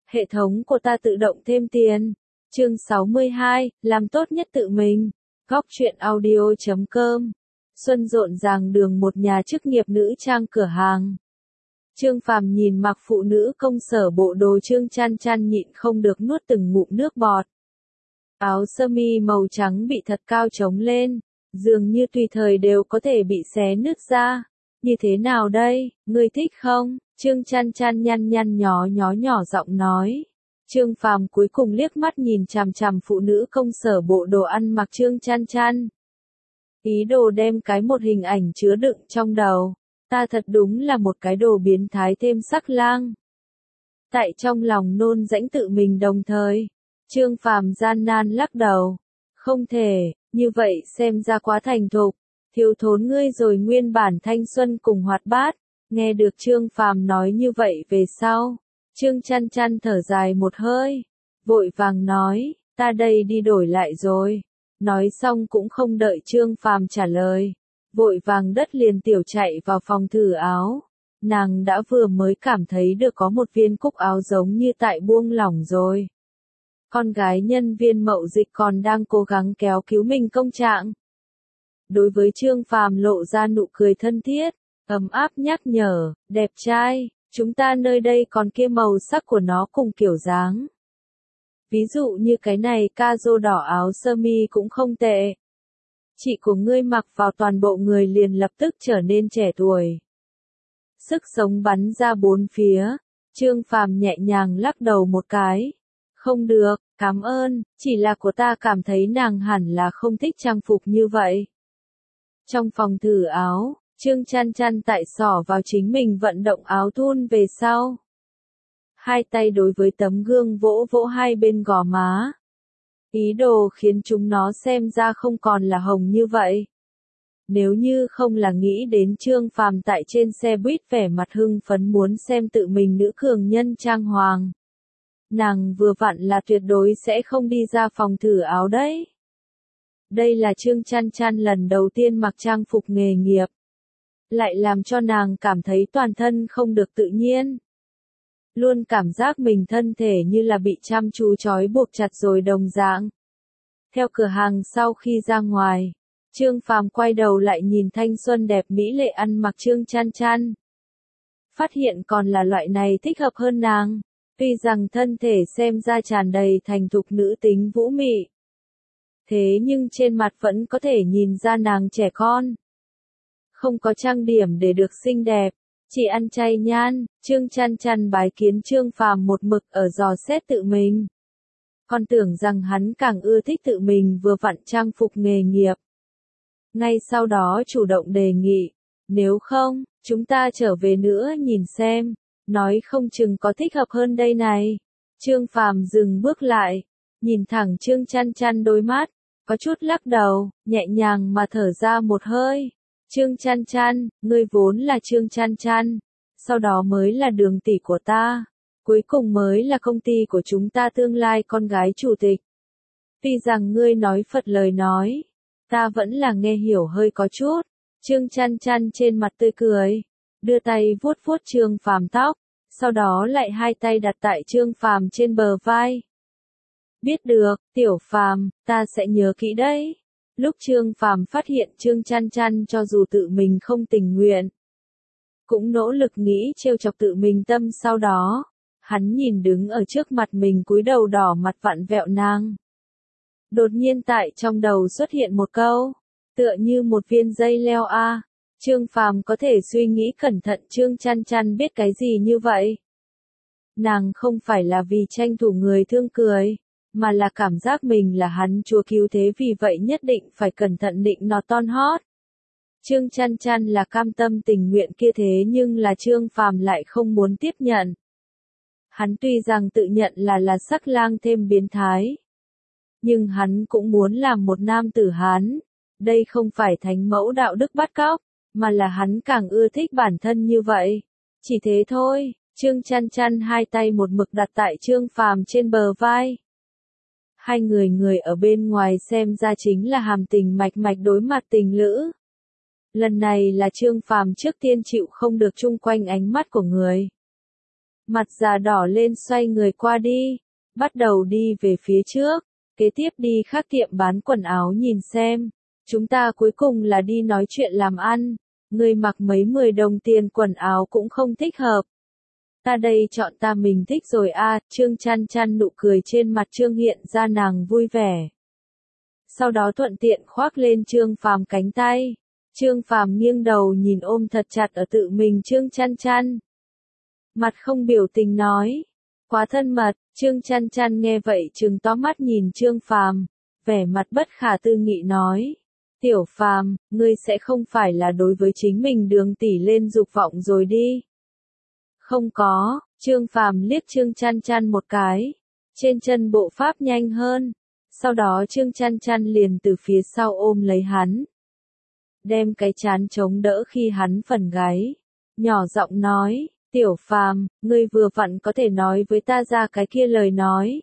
Hệ thống của ta tự động thêm tiền. Chương 62, làm tốt nhất tự mình. Góc truyện audio.com. Xuân rộn ràng đường một nhà chức nghiệp nữ trang cửa hàng. Trương Phàm nhìn mặc phụ nữ công sở bộ đồ Trương Chăn Chăn nhịn không được nuốt từng ngụm nước bọt. Áo sơ mi màu trắng bị thật cao trống lên, dường như tùy thời đều có thể bị xé nứt ra. Như thế nào đây, ngươi thích không? Trương Chăn Chăn nhăn nhăn nhỏ giọng nói. Trương Phàm cuối cùng liếc mắt nhìn chằm chằm phụ nữ công sở bộ đồ ăn mặc Trương Chăn Chăn. Ý đồ đem cái một hình ảnh chứa đựng trong đầu. Ta thật đúng là một cái đồ biến thái thêm sắc lang. Tại trong lòng nôn rãnh tự mình đồng thời. Trương Phàm gian nan lắc đầu. Không thể, như vậy xem ra quá thành thục. Thiếu thốn ngươi rồi nguyên bản thanh xuân cùng hoạt bát. Nghe được Trương Phàm nói như vậy về sau. Trương Chăn Chăn thở dài một hơi. Vội vàng nói, ta đây đi đổi lại rồi. Nói xong cũng không đợi Trương Phàm trả lời. Vội vàng đất liền tiểu chạy vào phòng thử áo. Nàng đã vừa mới cảm thấy được có một viên cúc áo giống như tại buông lỏng rồi. Con gái nhân viên mậu dịch còn đang cố gắng kéo cứu mình công trạng. Đối với Trương Phàm lộ ra nụ cười thân thiết, ấm áp nhắc nhở, đẹp trai, chúng ta nơi đây còn kia màu sắc của nó cùng kiểu dáng. Ví dụ như cái này ca-rô đỏ áo sơ mi cũng không tệ. Chị của ngươi mặc vào toàn bộ người liền lập tức trở nên trẻ tuổi. Sức sống bắn ra bốn phía, Trương Phàm nhẹ nhàng lắc đầu một cái. Không được, cảm ơn, chỉ là của ta cảm thấy nàng hẳn là không thích trang phục như vậy. Trong phòng thử áo, Trương Chăn Chăn tại xỏ vào chính mình vận động áo thun về sau. Hai tay đối với tấm gương vỗ vỗ hai bên gò má. Ý đồ khiến chúng nó xem ra không còn là hồng như vậy. Nếu như không là nghĩ đến Trương Phàm tại trên xe buýt vẻ mặt hưng phấn muốn xem tự mình nữ cường nhân trang hoàng. Nàng vừa vặn là tuyệt đối sẽ không đi ra phòng thử áo đấy. Đây là Trương Chăn Chăn lần đầu tiên mặc trang phục nghề nghiệp. Lại làm cho nàng cảm thấy toàn thân không được tự nhiên. Luôn cảm giác mình thân thể như là bị chăm chú trói buộc chặt rồi đồng dạng. Theo cửa hàng sau khi ra ngoài, Trương Phàm quay đầu lại nhìn thanh xuân đẹp mỹ lệ ăn mặc Trương Chăn Chăn. Phát hiện còn là loại này thích hợp hơn nàng, tuy rằng thân thể xem ra tràn đầy thành thục nữ tính vũ mị. Thế nhưng trên mặt vẫn có thể nhìn ra nàng trẻ con. Không có trang điểm để được xinh đẹp, chỉ ăn chay nhan, Trương Chăn Chăn bái kiến Trương Phàm một mực ở dò xét tự mình. Còn tưởng rằng hắn càng ưa thích tự mình vừa vặn trang phục nghề nghiệp. Ngay sau đó chủ động đề nghị, nếu không, chúng ta trở về nữa nhìn xem, nói không chừng có thích hợp hơn đây này. Trương Phàm dừng bước lại, nhìn thẳng Trương Chăn Chăn đôi mắt, có chút lắc đầu, nhẹ nhàng mà thở ra một hơi. Trương Chăn Chăn, ngươi vốn là Trương Chăn Chăn, sau đó mới là Đường tỷ của ta, cuối cùng mới là công ty của chúng ta tương lai con gái chủ tịch. Tuy rằng ngươi nói Phật lời nói, ta vẫn là nghe hiểu hơi có chút. Trương Chăn Chăn trên mặt tươi cười, đưa tay vuốt vuốt Trương Phàm tóc, sau đó lại hai tay đặt tại Trương Phàm trên bờ vai. Biết được, Tiểu Phàm, ta sẽ nhớ kỹ đấy. Lúc Trương Phàm phát hiện Trương Chăn Chăn cho dù tự mình không tình nguyện, cũng nỗ lực nghĩ trêu chọc tự mình tâm sau đó, hắn nhìn đứng ở trước mặt mình cúi đầu đỏ mặt vặn vẹo nàng. Đột nhiên tại trong đầu xuất hiện một câu, tựa như một viên dây leo a. Trương Phàm có thể suy nghĩ cẩn thận Trương Chăn Chăn biết cái gì như vậy. Nàng không phải là vì tranh thủ người thương cười, mà là cảm giác mình là hắn chúa cứu thế vì vậy nhất định phải cẩn thận định nọt ton hót. Trương Chăn Chăn là cam tâm tình nguyện kia thế nhưng là Trương Phàm lại không muốn tiếp nhận. Hắn tuy rằng tự nhận là sắc lang thêm biến thái, nhưng hắn cũng muốn làm một nam tử Hán. Đây không phải thánh mẫu đạo đức bắt cóc, mà là hắn càng ưa thích bản thân như vậy. Chỉ thế thôi, Trương Chăn Chăn hai tay một mực đặt tại Trương Phàm trên bờ vai. Hai người ở bên ngoài xem ra chính là hàm tình mạch mạch đối mặt tình lữ. Lần này là Trương Phàm trước tiên chịu không được chung quanh ánh mắt của người. Mặt già đỏ lên xoay người qua đi, bắt đầu đi về phía trước, kế tiếp đi khác tiệm bán quần áo nhìn xem. Chúng ta cuối cùng là đi nói chuyện làm ăn, ngươi mặc mấy 10 đồng tiền quần áo cũng không thích hợp. Ta đây chọn ta mình thích rồi a. Trương Chăn Chăn nụ cười trên mặt Trương hiện ra nàng vui vẻ. Sau đó thuận tiện khoác lên Trương Phàm cánh tay. Trương Phàm nghiêng đầu nhìn ôm thật chặt ở tự mình Trương Chăn Chăn. Mặt không biểu tình nói, quá thân mật. Trương Chăn Chăn nghe vậy trừng to mắt nhìn Trương Phàm, vẻ mặt bất khả tư nghị nói. Tiểu Phàm, ngươi sẽ không phải là đối với chính mình đường tỷ lên dục vọng rồi đi. Không có. Trương Phàm liếc Trương Chăn Chăn một cái, trên chân bộ pháp nhanh hơn, sau đó Trương Chăn Chăn liền từ phía sau ôm lấy hắn, đem cái trán chống đỡ khi hắn phần gáy, nhỏ giọng nói, Tiểu Phàm, ngươi vừa vặn có thể nói với ta ra cái kia lời nói.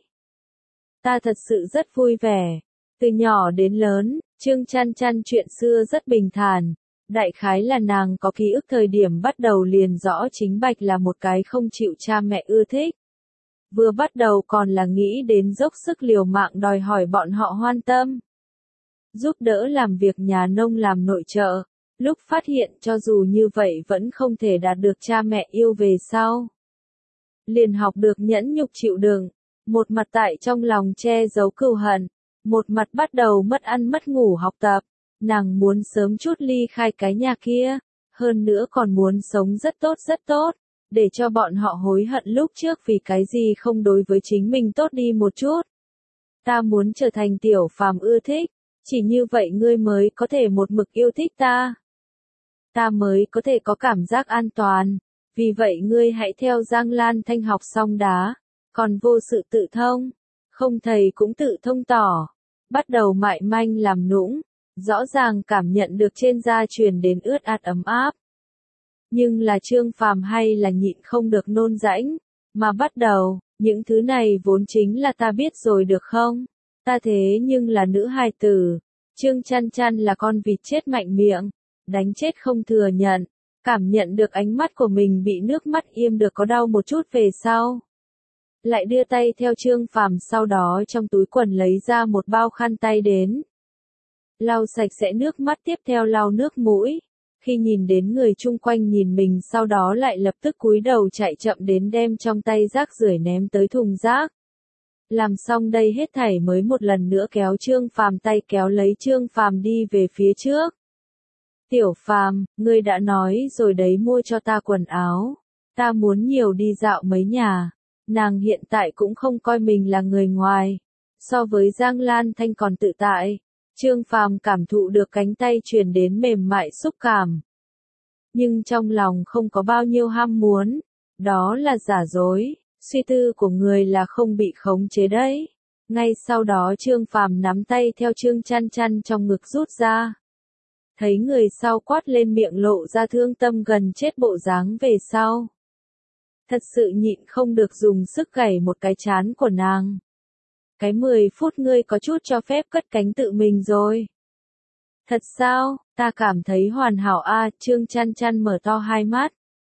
Ta thật sự rất vui vẻ. Từ nhỏ đến lớn, Trương Chăn Chăn chuyện xưa rất bình thản. Đại khái là nàng có ký ức thời điểm bắt đầu liền rõ chính Bạch là một cái không chịu cha mẹ ưa thích. Vừa bắt đầu còn là nghĩ đến dốc sức liều mạng đòi hỏi bọn họ hoan tâm. Giúp đỡ làm việc nhà nông làm nội trợ. Lúc phát hiện cho dù như vậy vẫn không thể đạt được cha mẹ yêu về sau. Liền học được nhẫn nhục chịu đựng. Một mặt tại trong lòng che giấu cừu hận. Một mặt bắt đầu mất ăn mất ngủ học tập. Nàng muốn sớm chút ly khai cái nhà kia, hơn nữa còn muốn sống rất tốt, để cho bọn họ hối hận lúc trước vì cái gì không đối với chính mình tốt đi một chút. Ta muốn trở thành Tiểu Phàm ưa thích, chỉ như vậy ngươi mới có thể một mực yêu thích ta. Ta mới có thể có cảm giác an toàn, vì vậy ngươi hãy theo Giang Lan Thanh học xong đá, còn vô sự tự thông, không thầy cũng tự thông tỏ, bắt đầu mại manh làm nũng. Rõ ràng cảm nhận được trên da truyền đến ướt át ấm áp. Nhưng là Trương Phàm hay là nhịn không được nôn rãnh, mà bắt đầu, những thứ này vốn chính là ta biết rồi được không? Ta thế nhưng là nữ hài tử. Trương Chăn Chăn là con vịt chết mạnh miệng, đánh chết không thừa nhận, cảm nhận được ánh mắt của mình bị nước mắt im được có đau một chút về sau. Lại đưa tay theo Trương Phàm sau đó trong túi quần lấy ra một bao khăn tay đến. Lau sạch sẽ nước mắt tiếp theo lau nước mũi. Khi nhìn đến người chung quanh nhìn mình sau đó lại lập tức cúi đầu chạy chậm đến đem trong tay rác rưởi ném tới thùng rác. Làm xong đây hết thảy mới một lần nữa kéo Trương Phàm tay kéo lấy Trương Phàm đi về phía trước. Tiểu Phàm, ngươi đã nói rồi đấy mua cho ta quần áo. Ta muốn nhiều đi dạo mấy nhà. Nàng hiện tại cũng không coi mình là người ngoài. So với Giang Lan Thanh còn tự tại. Trương Phàm cảm thụ được cánh tay truyền đến mềm mại xúc cảm. Nhưng trong lòng không có bao nhiêu ham muốn. Đó là giả dối, suy tư của người là không bị khống chế đấy. Ngay sau đó Trương Phàm nắm tay theo Trương Chăn Chăn trong ngực rút ra. Thấy người sau quát lên miệng lộ ra thương tâm gần chết bộ dáng về sau. Thật sự nhịn không được dùng sức gảy một cái trán của nàng. Cái 10 phút ngươi có chút cho phép cất cánh tự mình rồi. Thật sao, ta cảm thấy hoàn hảo a. Trương Chăn Chăn mở to hai mắt.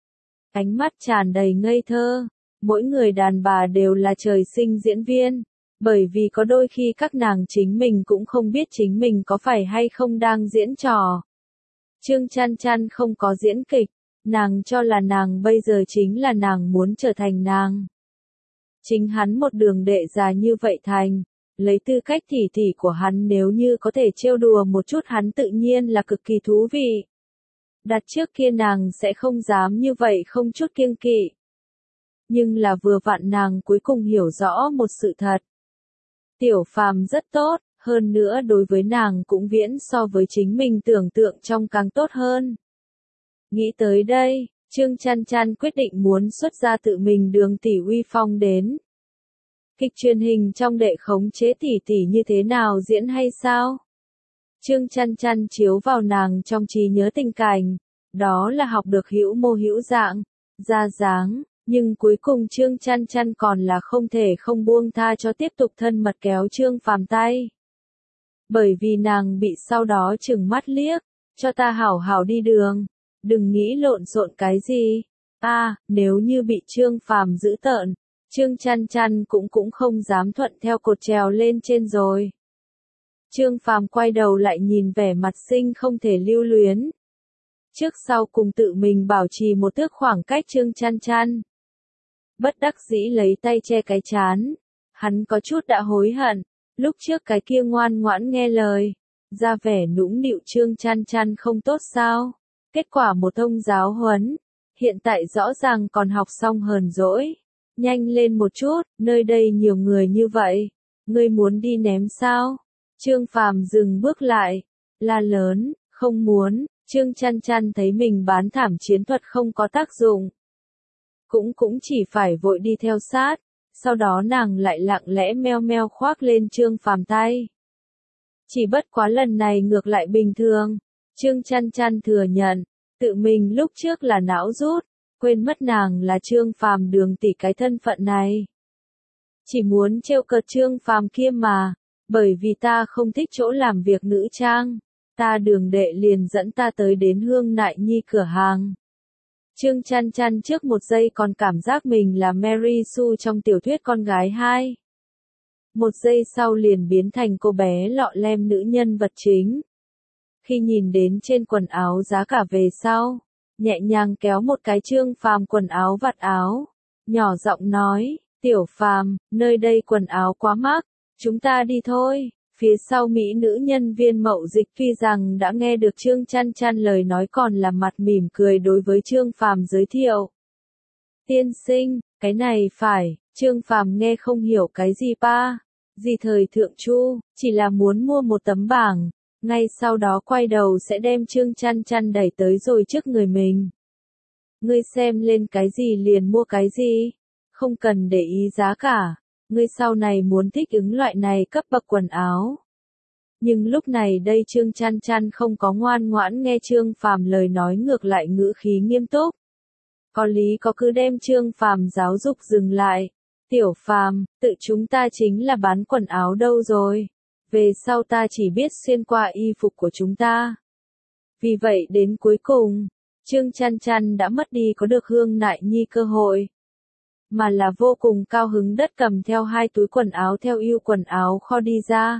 Ánh mắt tràn đầy ngây thơ. Mỗi người đàn bà đều là trời sinh diễn viên. Bởi vì có đôi khi các nàng chính mình cũng không biết chính mình có phải hay không đang diễn trò. Trương Chăn Chăn không có diễn kịch. Nàng cho là nàng bây giờ chính là nàng muốn trở thành nàng. Chính hắn một đường đệ già như vậy thành, lấy tư cách tỉ tỉ của hắn nếu như có thể trêu đùa một chút hắn tự nhiên là cực kỳ thú vị. Đặt trước kia nàng sẽ không dám như vậy không chút kiêng kỵ. Nhưng là vừa vặn nàng cuối cùng hiểu rõ một sự thật. Tiểu Phàm rất tốt, hơn nữa đối với nàng cũng viễn so với chính mình tưởng tượng trong càng tốt hơn. Nghĩ tới đây, Trương Chăn Chăn quyết định muốn xuất ra tự mình đường tỷ uy phong đến. Kịch truyền hình trong đệ khống chế tỷ tỷ như thế nào diễn hay sao? Trương Chăn Chăn chiếu vào nàng trong trí nhớ tình cảnh, đó là học được hữu mô hữu dạng, ra dáng, nhưng cuối cùng Trương Chăn Chăn còn là không thể không buông tha cho tiếp tục thân mật kéo Trương Phàm tay. Bởi vì nàng bị sau đó trừng mắt liếc, cho ta hảo hảo đi đường. Đừng nghĩ lộn xộn cái gì. Nếu như bị Trương Phàm giữ tợn, Trương Chăn Chăn cũng không dám thuận theo cột trèo lên trên rồi. Trương Phàm quay đầu lại nhìn vẻ mặt Sinh không thể lưu luyến. Trước sau cùng tự mình bảo trì một thước khoảng cách Trương Chăn Chăn. Bất đắc dĩ lấy tay che cái trán. Hắn có chút đã hối hận. Lúc trước cái kia ngoan ngoãn nghe lời. Ra vẻ nũng nịu Trương Chăn Chăn không tốt sao? Kết quả một thông giáo huấn. Hiện tại rõ ràng còn học xong hờn dỗi. Nhanh lên một chút, nơi đây nhiều người như vậy. Ngươi muốn đi ném sao? Trương Phàm dừng bước lại. La lớn, không muốn. Trương Chăn Chăn thấy mình bán thảm chiến thuật không có tác dụng. Cũng chỉ phải vội đi theo sát. Sau đó nàng lại lặng lẽ meo meo khoác lên Trương Phàm tay. Chỉ bất quá lần này ngược lại bình thường. Trương Chăn Chăn thừa nhận. Tự mình lúc trước là não rút. Quên mất nàng là Trương Phàm Đường tỷ cái thân phận này. Chỉ muốn trêu cợt Trương Phàm kia mà. Bởi vì ta không thích chỗ làm việc nữ trang. Ta Đường đệ liền dẫn ta tới đến Hương Nại Nhi cửa hàng. Trương Chăn Chăn trước một giây còn cảm giác mình là Mary Sue trong tiểu thuyết Con gái 2. Một giây sau liền biến thành cô bé lọ lem nữ nhân vật chính. Khi nhìn đến trên quần áo giá cả về sau, nhẹ nhàng kéo một cái Trương Phàm quần áo vạt áo, nhỏ giọng nói, Tiểu Phàm, nơi đây quần áo quá mắc, chúng ta đi thôi. Phía sau mỹ nữ nhân viên mậu dịch tuy rằng đã nghe được Trương Chăn Chăn lời nói còn là mặt mỉm cười đối với Trương Phàm giới thiệu. Tiên sinh, cái này phải, Trương Phàm nghe không hiểu cái gì pa, gì thời thượng chu, chỉ là muốn mua một tấm bảng, ngay sau đó quay đầu sẽ đem Trương Chăn Chăn đẩy tới rồi trước người mình. Ngươi xem lên cái gì liền mua cái gì, không cần để ý giá cả. Ngươi sau này muốn thích ứng loại này cấp bậc quần áo. Nhưng lúc này đây Trương Chăn Chăn không có ngoan ngoãn nghe Trương Phàm lời nói ngược lại ngữ khí nghiêm túc. Có lý có cứ đem Trương Phàm giáo dục dừng lại. Tiểu Phàm, tự chúng ta chính là bán quần áo đâu rồi. Về sau ta chỉ biết xuyên qua y phục của chúng ta. Vì vậy đến cuối cùng, Trương Chăn Chăn đã mất đi có được Hương Nại Nhi cơ hội. Mà là vô cùng cao hứng đất cầm theo 2 túi quần áo theo yêu quần áo kho đi ra.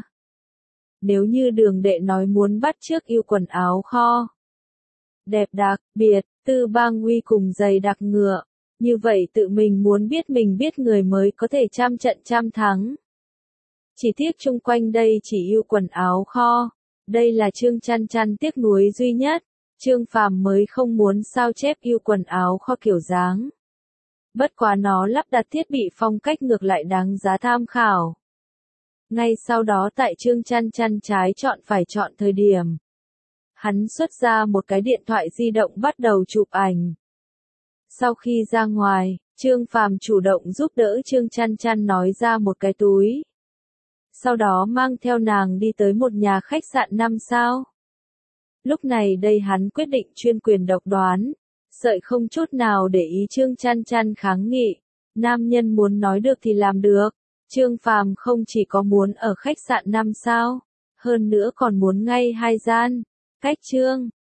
Nếu như Đường đệ nói muốn bắt chước yêu quần áo kho. Đẹp đặc biệt, tư bang uy cùng giày đặc ngựa. Như vậy tự mình muốn mình biết người mới có thể trăm trận trăm thắng. Chỉ tiếc chung quanh đây chỉ yêu quần áo kho. Đây là Trương Chăn Chăn tiếc nuối duy nhất. Trương Phàm mới không muốn sao chép yêu quần áo kho kiểu dáng. Bất quá nó lắp đặt thiết bị phong cách ngược lại đáng giá tham khảo. Ngay sau đó tại Trương Chăn Chăn trái chọn phải chọn thời điểm. Hắn xuất ra một cái điện thoại di động bắt đầu chụp ảnh. Sau khi ra ngoài, Trương Phàm chủ động giúp đỡ Trương Chăn Chăn nói ra một cái túi. Sau đó mang theo nàng đi tới một nhà khách sạn 5 sao. Lúc này đây hắn quyết định chuyên quyền độc đoán. Sợi không chút nào để ý Trương Chăn Chăn kháng nghị. Nam nhân muốn nói được thì làm được. Trương Phàm không chỉ có muốn ở khách sạn 5 sao, hơn nữa còn muốn ngay 2 gian. Cách Trương